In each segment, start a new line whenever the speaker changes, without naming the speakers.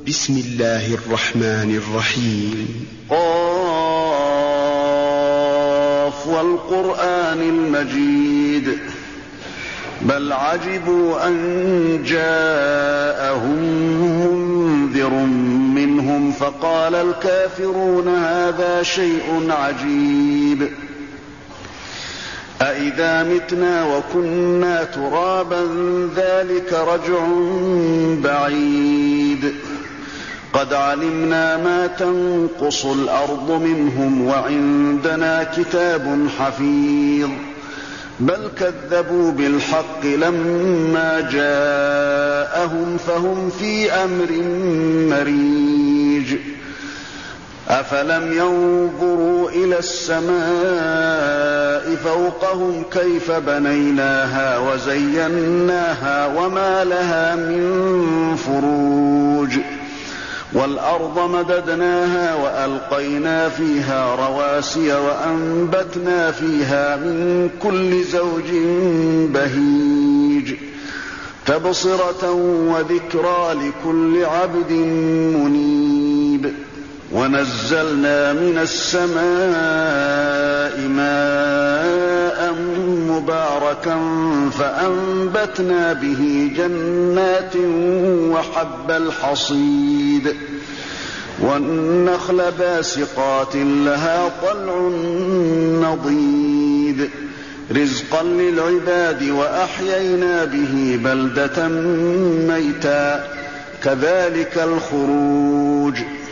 بسم الله الرحمن الرحيم.
قاف والقرآن المجيد بل عجبوا أن جاءهم منذر منهم فقال الكافرون هذا شيء عجيب أإذا متنا وكنا ترابا ذلك رجع بعيد قد علمنا ما تنقص الأرض منهم وعندنا كتاب حفيظ بل كذبوا بالحق لما جاءهم فهم في أمر مريج أفلم ينظروا إلى السماء فوقهم كيف بنيناها وزيناها وما لها من فروج والأرض مددناها وألقينا فيها رواسي وأنبتنا فيها من كل زوج بهيج تبصرة وذكرى لكل عبد منيب ونزلنا من السماء ماء مباركا فأنبتنا به جنات وحب الحصيد والنخل باسقات لها طلع نضيد رزقا للعباد وأحيينا به بلدة ميتا كذلك الخروج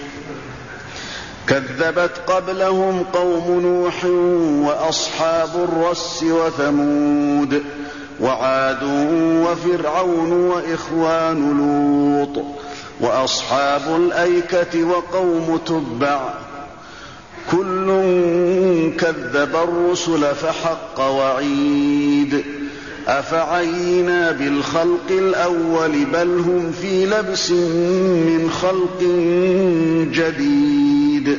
كذبت قبلهم قوم نوح وأصحاب الرس وثمود وعاد وفرعون وإخوان لوط وأصحاب الأيكة وقوم تبع كل كذب الرسل فحق وعيد أفعينا بالخلق الأول بل هم في لبس من خلق جديد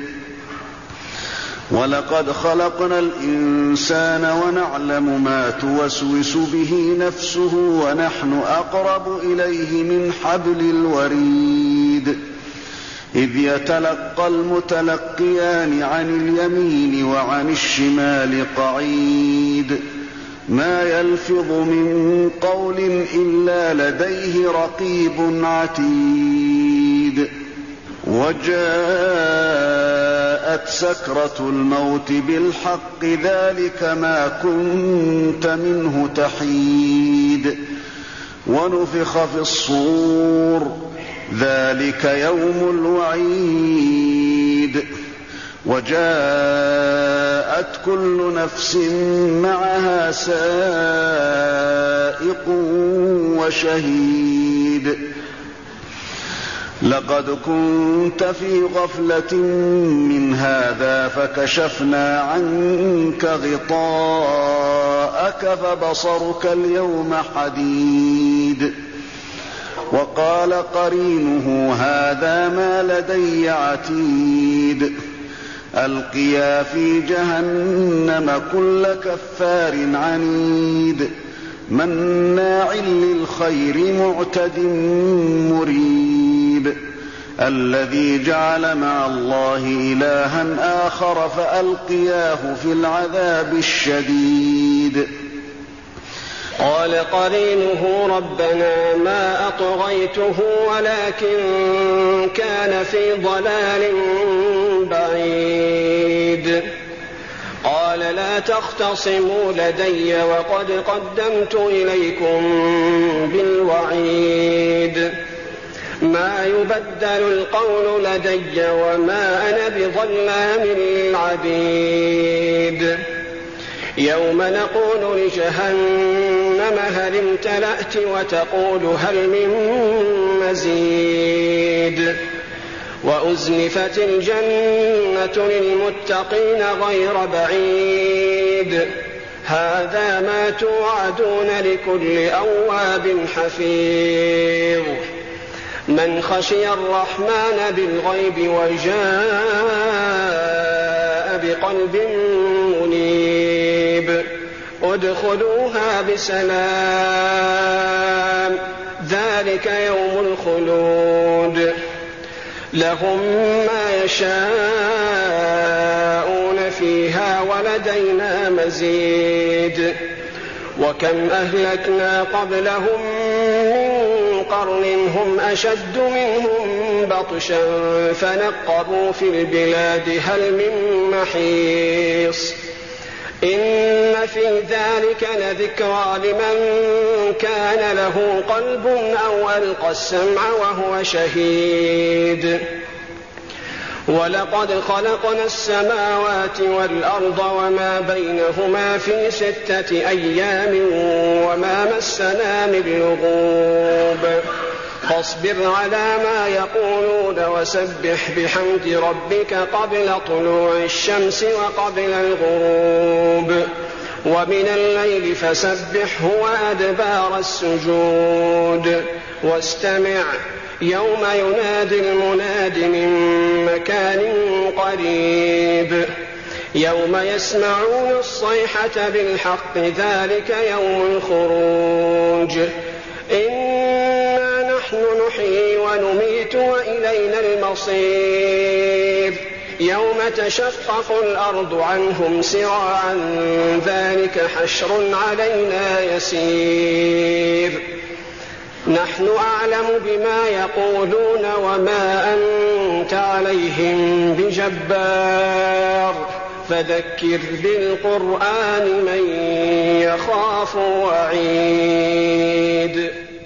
ولقد خلقنا الإنسان ونعلم ما توسوس به نفسه ونحن أقرب إليه من حبل الوريد إذ يتلقى المتلقيان عن اليمين وعن الشمال قعيد ما يلفظ من قول إلا لديه رقيب عتيد وجاءت سكرة الموت بالحق ذلك ما كنت منه تحيد ونفخ في الصور ذلك يوم الوعيد وجاءت كل نفس معها سائق وشهيد لقد كنت في غفلة من هذا فكشفنا عنك غطاءك فبصرك اليوم حديد وقال قرينه هذا ما لدي عتيد ألقيا في جهنم كل كفار عنيد مناع للخير معتد مريب الذي جعل مع الله إلها آخر فألقياه في العذاب الشديد
قال قرينه ربنا ما أطغيته ولكن كان في ضلال بعيد قال لا تختصموا لدي وقد قدمت إليكم بالوعيد ما يبدل القول لدي وما أنا بظلام للعبيد يوم نقول لجهنم هل امتلأت وتقول هل من مزيد وأزلفت الجنة للمتقين غير بعيد هذا ما توعدون لكل أواب حفيظ من خشي الرحمن بالغيب وجاء بقلب منيب ادخلوها بسلام ذلك يوم الخلود لهم ما يشاءون فيها ولدينا مزيد وكم أهلكنا قبلهم من قرن هم أشد منهم بطشا فنقبوا في البلاد هل من محيص إن في ذلك لذكرى لمن كان له قلب أو ألقى السمع وهو شهيد ولقد خلقنا السماوات والأرض وما بينهما في 6 أيام وما مسنا من لغوب فاصبر على ما يقولون وسبح بحمد ربك قبل طلوع الشمس وقبل الغروب ومن الليل فسبحه وأدبار السجود واستمع يوم ينادي المناد من مكان قريب يوم يسمعون الصيحة بالحق ذلك يوم الخروج إنا نحن نحيي ونميت وإلينا المصير يوم تشقق الأرض عنهم سراعا ذلك حشر علينا يسير نحن أعلم بما يقولون وما أنت عليهم بجبار فذكر بالقرآن من يخاف وعيد